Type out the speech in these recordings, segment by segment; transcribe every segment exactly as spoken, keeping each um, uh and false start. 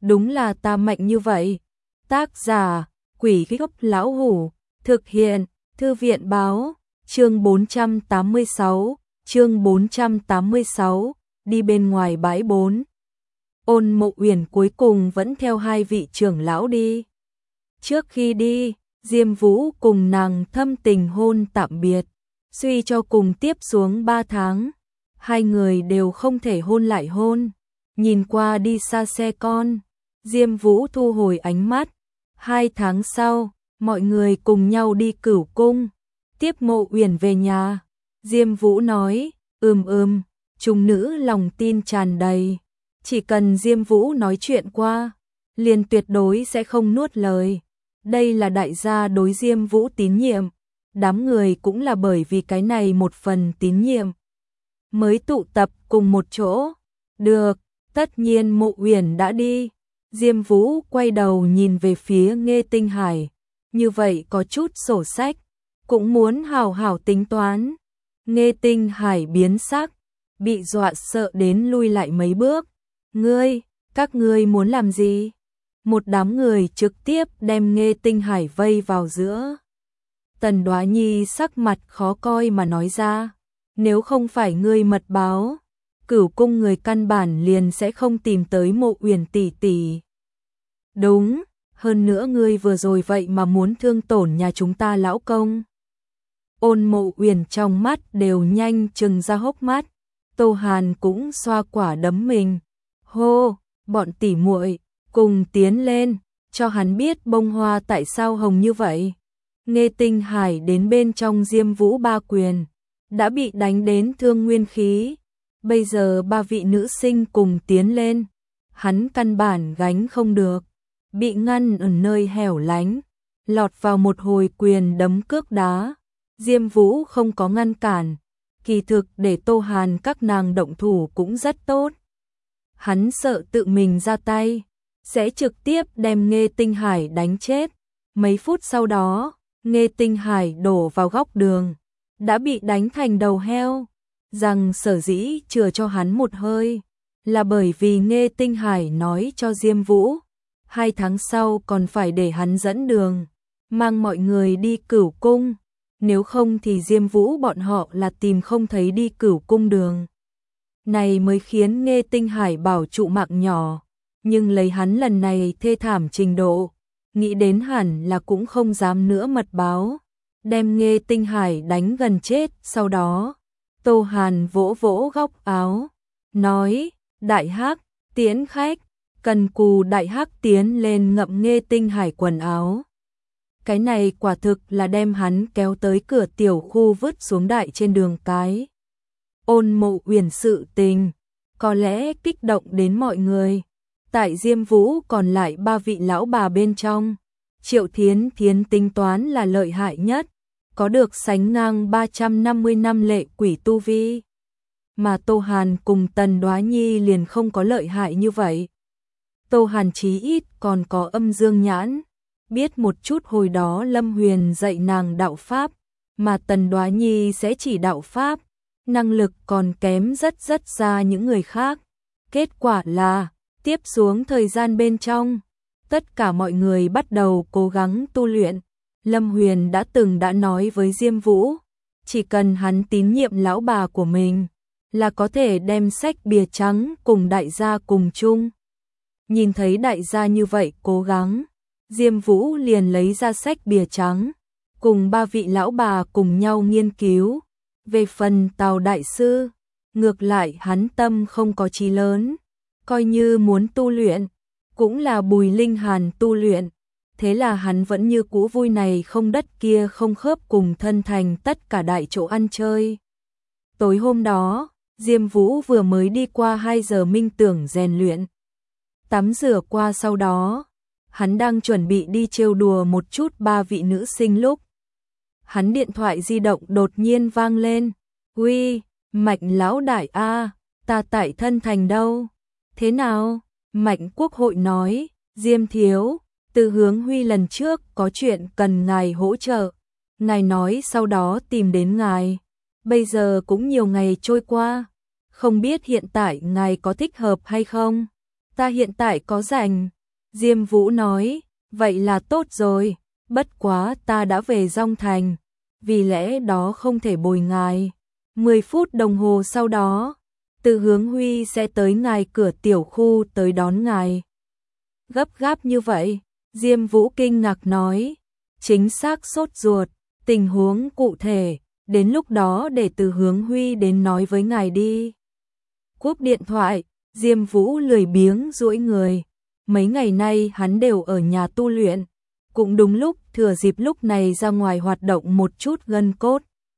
đúng là ta mạnh như vậy. Tác giả, Quỷ Gốc Lão Hủ, thực hiện, Thư viện báo, chương bốn trăm tám mươi sáu, chương bốn trăm tám mươi sáu, đi bên ngoài bãi bốn. Ôn Mộ Uyển cuối cùng vẫn theo hai vị trưởng lão đi. Trước khi đi, Diêm Vũ cùng nàng thâm tình hôn tạm biệt, suy cho cùng tiếp xuống ba tháng, hai người đều không thể hôn lại hôn. Nhìn qua đi xa xe con, Diêm Vũ thu hồi ánh mắt. Hai tháng sau, mọi người cùng nhau đi Cửu Cung, tiếp Mộ Uyển về nhà. Diêm Vũ nói, ừm ừm, chúng nữ lòng tin tràn đầy. Chỉ cần Diêm Vũ nói chuyện qua, liền tuyệt đối sẽ không nuốt lời. Đây là đại gia đối Diêm Vũ tín nhiệm, đám người cũng là bởi vì cái này một phần tín nhiệm mới tụ tập cùng một chỗ. Được, tất nhiên Mộ Uyển đã đi. Diêm Vũ quay đầu nhìn về phía Nghê Tinh Hải, như vậy có chút sổ sách, cũng muốn hào hào tính toán. Nghê Tinh Hải biến sắc, bị dọa sợ đến lui lại mấy bước. Ngươi, các ngươi muốn làm gì? Một đám người trực tiếp đem Nghê Tinh Hải vây vào giữa. Tần Đoá Nhi sắc mặt khó coi mà nói ra, nếu không phải ngươi mật báo, Cửu Cung người căn bản liền sẽ không tìm tới Mộ Uyển tỷ tỷ. Đúng, hơn nữa ngươi vừa rồi vậy mà muốn thương tổn nhà chúng ta lão công. Ôn Mộ Uyển trong mắt đều nhanh trừng ra hốc mắt. Tô Hàn cũng xoa quả đấm mình. Hô, bọn tỉ muội cùng tiến lên, cho hắn biết bông hoa tại sao hồng như vậy. Nghê Tinh Hải đến bên trong Diêm Vũ ba quyền, đã bị đánh đến thương nguyên khí. Bây giờ ba vị nữ sinh cùng tiến lên, hắn căn bản gánh không được, bị ngăn ở nơi hẻo lánh, lọt vào một hồi quyền đấm cước đá. Diêm Vũ không có ngăn cản, kỳ thực để Tô Hàn các nàng động thủ cũng rất tốt. Hắn sợ tự mình ra tay, sẽ trực tiếp đem Nghê Tinh Hải đánh chết. Mấy phút sau đó, Nghê Tinh Hải đổ vào góc đường, đã bị đánh thành đầu heo. Rằng sở dĩ chừa cho hắn một hơi, là bởi vì Nghê Tinh Hải nói cho Diêm Vũ, hai tháng sau còn phải để hắn dẫn đường, mang mọi người đi Cửu Cung. Nếu không thì Diêm Vũ bọn họ là tìm không thấy đi Cửu Cung đường. Này mới khiến Nghê Tinh Hải bảo trụ mạng nhỏ, nhưng lấy hắn lần này thê thảm trình độ, nghĩ đến hẳn là cũng không dám nữa mật báo, đem Nghê Tinh Hải đánh gần chết. Sau đó, Tô Hàn vỗ vỗ góc áo, nói, Đại Hắc, tiến khách. Cần cù Đại Hắc tiến lên ngậm Nghê Tinh Hải quần áo. Cái này quả thực là đem hắn kéo tới cửa tiểu khu vứt xuống đại trên đường cái. Ôn Mộ Uyển sự tình, có lẽ kích động đến mọi người. Tại Diêm Vũ còn lại ba vị lão bà bên trong, Triệu Thiến Thiến tính toán là lợi hại nhất, có được sánh ngang ba trăm năm mươi năm lệ quỷ tu vi. Mà Tô Hàn cùng Tần Đoá Nhi liền không có lợi hại như vậy. Tô Hàn chí ít còn có âm dương nhãn, biết một chút hồi đó Lâm Huyền dạy nàng đạo pháp, mà Tần Đoá Nhi sẽ chỉ đạo pháp, năng lực còn kém rất rất xa những người khác. Kết quả là, tiếp xuống thời gian bên trong, tất cả mọi người bắt đầu cố gắng tu luyện. Lâm Huyền đã từng đã nói với Diêm Vũ, chỉ cần hắn tín nhiệm lão bà của mình, là có thể đem sách bìa trắng cùng đại gia cùng chung. Nhìn thấy đại gia như vậy cố gắng, Diêm Vũ liền lấy ra sách bìa trắng, cùng ba vị lão bà cùng nhau nghiên cứu. Về phần Tào đại sư, ngược lại hắn tâm không có chí lớn, coi như muốn tu luyện, cũng là Bùi Linh Hàn tu luyện. Thế là hắn vẫn như cũ vui này không đất kia không khớp cùng thân thành tất cả đại chỗ ăn chơi. Tối hôm đó, Diêm Vũ vừa mới đi qua hai giờ minh tưởng rèn luyện. Tắm rửa qua sau đó, hắn đang chuẩn bị đi trêu đùa một chút ba vị nữ sinh lúc. Hắn điện thoại di động đột nhiên vang lên. Uy, Mạnh lão đại a, ta tại thân thành đâu? Thế nào? Mạnh Quốc Hội nói, Diêm thiếu, Từ Hướng Huy lần trước có chuyện cần ngài hỗ trợ. Ngài nói sau đó tìm đến ngài. Bây giờ cũng nhiều ngày trôi qua, không biết hiện tại ngài có thích hợp hay không? Ta hiện tại có rảnh. Diêm Vũ nói, vậy là tốt rồi, bất quá ta đã về Dong Thành, vì lẽ đó không thể bồi ngài. mười phút đồng hồ sau đó, Từ Hướng Huy sẽ tới ngài cửa tiểu khu tới đón ngài. Gấp gáp như vậy, Diêm Vũ kinh ngạc nói, chính xác sốt ruột, tình huống cụ thể, đến lúc đó để Từ Hướng Huy đến nói với ngài đi. Cúp điện thoại, Diêm Vũ lười biếng duỗi người, mấy ngày nay hắn đều ở nhà tu luyện, cũng đúng lúc thừa dịp lúc này ra ngoài hoạt động một chút gân cốt.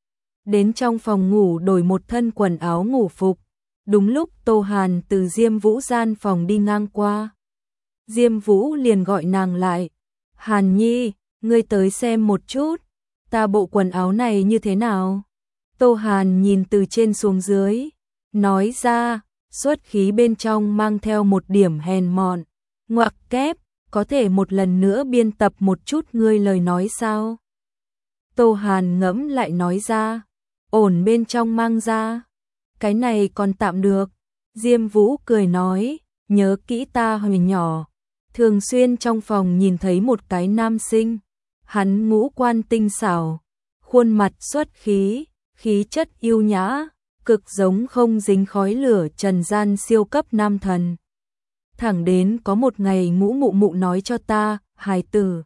Đến trong phòng ngủ đổi một thân quần áo ngủ phục, đúng lúc Tô Hàn từ Diêm Vũ gian phòng đi ngang qua. Diêm Vũ liền gọi nàng lại, Hàn Nhi, ngươi tới xem một chút, ta bộ quần áo này như thế nào? Tô Hàn nhìn từ trên xuống dưới, nói ra, xuất khí bên trong mang theo một điểm hèn mọn, ngoặc kép, có thể một lần nữa biên tập một chút ngươi lời nói sao? Tô Hàn ngẫm lại nói ra, ổn bên trong mang ra, cái này còn tạm được. Diêm Vũ cười nói, nhớ kỹ ta hồi nhỏ, thường xuyên trong phòng nhìn thấy một cái nam sinh, hắn ngũ quan tinh xảo, khuôn mặt xuất khí, khí chất yêu nhã, cực giống không dính khói lửa trần gian siêu cấp nam thần. Thẳng đến có một ngày Ngũ mụ mụ nói cho ta, hài tử,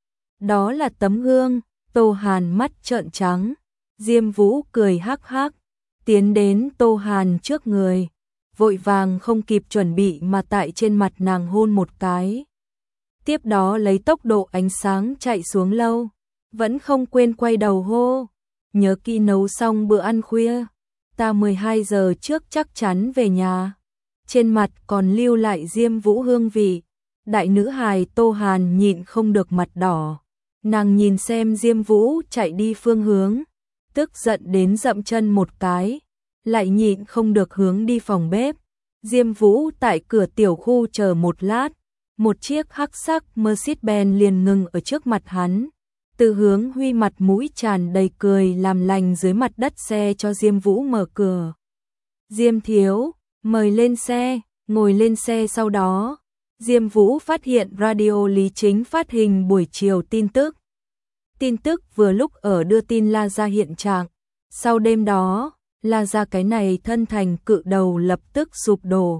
đó là tấm gương. Tô Hàn mắt trợn trắng, Diêm Vũ cười hắc hắc, tiến đến Tô Hàn trước người, vội vàng không kịp chuẩn bị mà tại trên mặt nàng hôn một cái. Tiếp đó lấy tốc độ ánh sáng chạy xuống lâu, vẫn không quên quay đầu hô, nhớ kỹ nấu xong bữa ăn khuya, ta mười hai giờ trước chắc chắn về nhà. Trên mặt còn lưu lại Diêm Vũ hương vị, đại nữ hài Tô Hàn nhịn không được mặt đỏ. Nàng nhìn xem Diêm Vũ chạy đi phương hướng, tức giận đến dậm chân một cái, lại nhịn không được hướng đi phòng bếp. Diêm Vũ tại cửa tiểu khu chờ một lát, một chiếc hắc sắc Mercedes-Benz liền ngừng ở trước mặt hắn. Từ Hướng Huy mặt mũi tràn đầy cười làm lành dưới mặt đất xe cho Diêm Vũ mở cửa. Diêm thiếu, mời lên xe, ngồi lên xe. Sau đó, Diêm Vũ phát hiện radio Lý Chính phát hình buổi chiều tin tức. Tin tức vừa lúc ở đưa tin La Gia hiện trạng. Sau đêm đó, La Gia cái này thân thành cự đầu lập tức sụp đổ.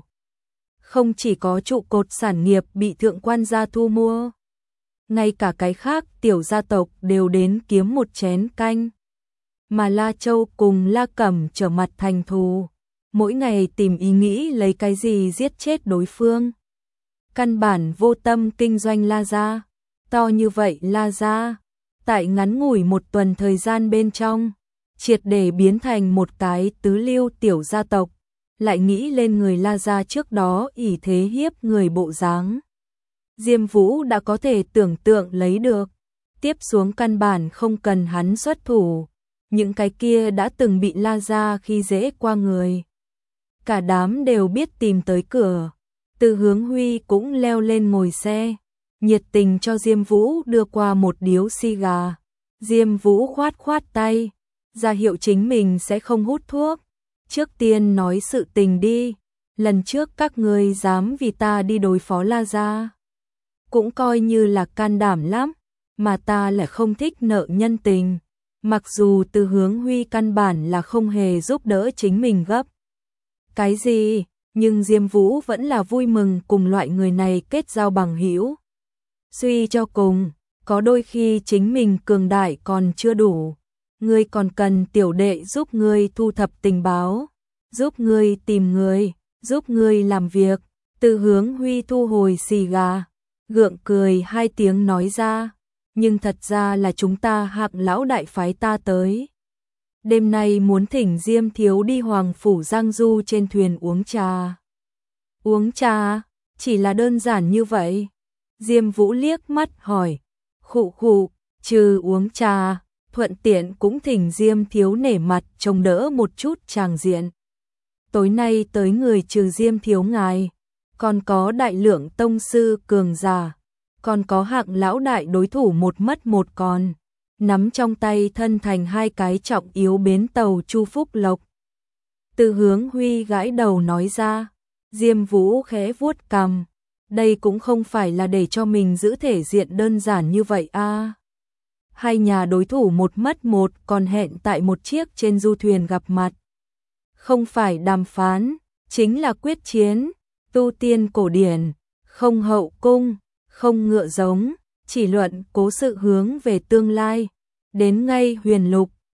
Không chỉ có trụ cột sản nghiệp bị thượng quan gia thu mua, ngay cả cái khác tiểu gia tộc đều đến kiếm một chén canh. Mà La Châu cùng La Cẩm trở mặt thành thù, mỗi ngày tìm ý nghĩ lấy cái gì giết chết đối phương. Căn bản vô tâm kinh doanh La Gia. To như vậy La Gia, tại ngắn ngủi một tuần thời gian bên trong, triệt để biến thành một cái tứ lưu tiểu gia tộc, lại nghĩ lên người La Gia trước đó ỷ thế hiếp người bộ dáng. Diêm Vũ đã có thể tưởng tượng lấy được, tiếp xuống căn bản không cần hắn xuất thủ, những cái kia đã từng bị La Gia khi dễ qua người. Cả đám đều biết tìm tới cửa. Từ Hướng Huy cũng leo lên ngồi xe, nhiệt tình cho Diêm Vũ đưa qua một điếu xì gà. Diêm Vũ khoát khoát tay, ra hiệu chính mình sẽ không hút thuốc. Trước tiên nói sự tình đi, lần trước các ngươi dám vì ta đi đối phó La Gia, cũng coi như là can đảm lắm, mà ta lại không thích nợ nhân tình. Mặc dù Từ Hướng Huy căn bản là không hề giúp đỡ chính mình gấp cái gì, nhưng Diêm Vũ vẫn là vui mừng cùng loại người này kết giao bằng hữu. Suy cho cùng, có đôi khi chính mình cường đại còn chưa đủ, ngươi còn cần tiểu đệ giúp ngươi thu thập tình báo, giúp ngươi tìm người, giúp ngươi làm việc. Từ Hướng Huy thu hồi xì gà, gượng cười hai tiếng nói ra, nhưng thật ra là chúng ta Hạng lão đại phái ta tới. Đêm nay muốn thỉnh Diêm thiếu đi Hoàng phủ Giang Du trên thuyền uống trà. Uống trà, chỉ là đơn giản như vậy. Diêm Vũ liếc mắt hỏi, khụ khụ, trừ uống trà, thuận tiện cũng thỉnh Diêm thiếu nể mặt trông đỡ một chút tràng diện. Tối nay tới người trừ Diêm thiếu ngài, còn có đại lượng tông sư cường giả, còn có Hạng lão đại đối thủ một mất một còn, nắm trong tay thân thành hai cái trọng yếu bến tàu Chu Phúc Lộc. Từ Hướng Huy gãi đầu nói ra, Diêm Vũ khẽ vuốt cằm, đây cũng không phải là để cho mình giữ thể diện đơn giản như vậy a. Hai nhà đối thủ một mất một còn hẹn tại một chiếc trên du thuyền gặp mặt. Không phải đàm phán, chính là quyết chiến, tu tiên cổ điển, không hậu cung, không ngựa giống, chỉ luận cố sự hướng về tương lai. Đến ngay huyền lục,